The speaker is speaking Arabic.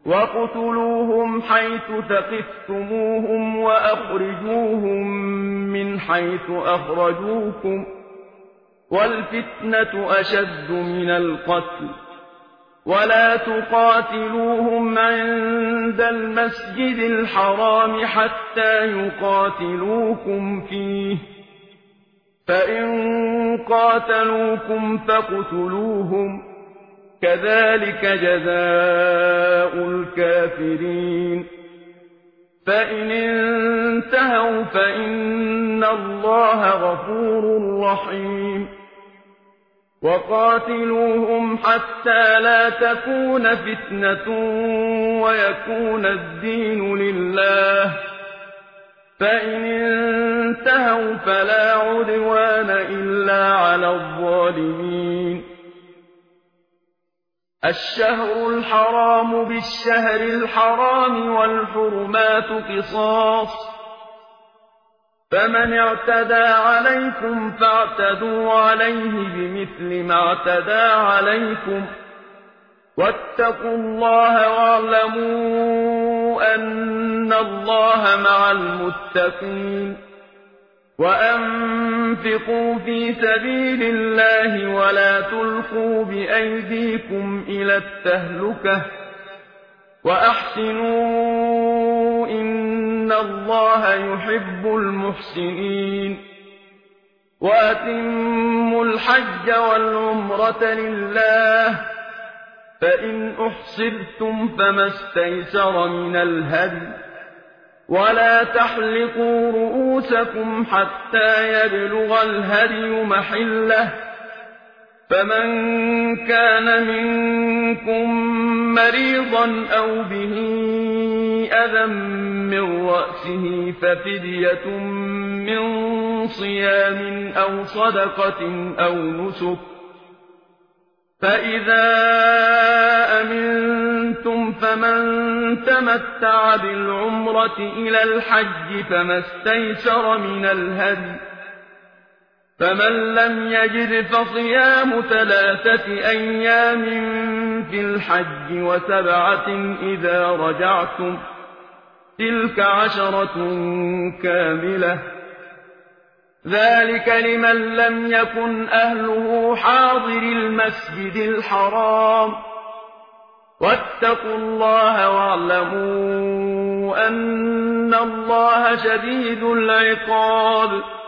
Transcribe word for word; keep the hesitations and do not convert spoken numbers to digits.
وَاقْتُلُوهُمْ حَيْثُ ثَقِفْتُمُوهُمْ وَأَخْرِجُوهُم مِّنْ حَيْثُ أَخْرَجُوكُمْ ۚ وَالْفِتْنَةُ أَشَدُّ مِنَ الْقَتْلِ ۚ وَلَا تُقَاتِلُوهُمْ عِندَ الْمَسْجِدِ الْحَرَامِ حَتَّىٰ يُقَاتِلُوكُمْ فِيهِ ۖ فَإِن قَاتَلُوكُمْ فَاقْتُلُوهُمْ ۗ كَذَٰلِكَ جَزَاءُ الْكَافِرِينَ فَإِنِ انتَهَوْا فَإِنَّ اللَّهَ غَفُورٌ رَّحِيمٌ وَقَاتِلُوهُمْ حَتَّىٰ لَا تَكُونَ فِتْنَةٌ وَيَكُونَ الدِّينُ لِلَّهِ ۖ فَإِنِ انتَهَوْا فَلَا عُدْوَانَ إِلَّا عَلَى الظَّالِمِينَ الشَّهْرُ الْحَرَامُ بِالشَّهْرِ الْحَرَامِ وَالْحُرُمَاتُ قِصَاصٌ ۚ فَمَنِ اعْتَدَىٰ عَلَيْكُمْ فَاعْتَدُوا عَلَيْهِ بِمِثْلِ مَا اعْتَدَىٰ عَلَيْكُمْ ۚ وَاتَّقُوا اللَّهَ وَاعْلَمُوا أَنَّ اللَّهَ مَعَ الْمُتَّقِينَ وَأَنفِقُوا فِي سَبِيلِ اللَّهِ وَلَا تُلْقُوا بِأَيْدِيكُمْ إِلَى التَّهْلُكَةِ ۛ وَأَحْسِنُوا ۛ إِنَّ اللَّهَ يُحِبُّ الْمُحْسِنِينَ وَأَتِمُّوا الْحَجَّ وَالْعُمْرَةَ لِلَّهِ ۚ فَإِنْ أُحْصِرْتُمْ فَمَا اسْتَيْسَرَ مِنَ الْهَدْيِ ۖ وَلَا تَحْلِقُوا رُءُوسَكُمْ حَتَّىٰ يَبْلُغَ الْهَدْيُ مَحِلَّهُ ۚ فَمَن كَانَ مِنكُم مَّرِيضًا أَوْ بِهِ أَذًى مِّن رَّأْسِهِ فَفِدْيَةٌ مِّن صِيَامٍ أَوْ صَدَقَةٍ أَوْ نُسُكٍ ۚ فَإِذَا أَمِنتُمْ فَمَن تَمَتَّعَ بِالْعُمْرَةِ إِلَى الْحَجِّ فَمَا اسْتَيْسَرَ مِنَ الْهَدْيِ ۚ فَمَن لَّمْ يَجِدْ فَصِيَامُ ثَلَاثَةِ أَيَّامٍ فِي الْحَجِّ وَسَبْعَةٍ إِذَا رَجَعْتُمْ ۗ تِلْكَ عَشَرَةٌ كَامِلَةٌ ۗ ذَٰلِكَ لِمَن لَّمْ يَكُنْ أَهْلُهُ حَاضِرِي الْمَسْجِدِ الْحَرَامِ ۚ وَاتَّقُوا اللَّهَ وَاعْلَمُوا أَنَّ اللَّهَ شَدِيدُ الْعِقَابِ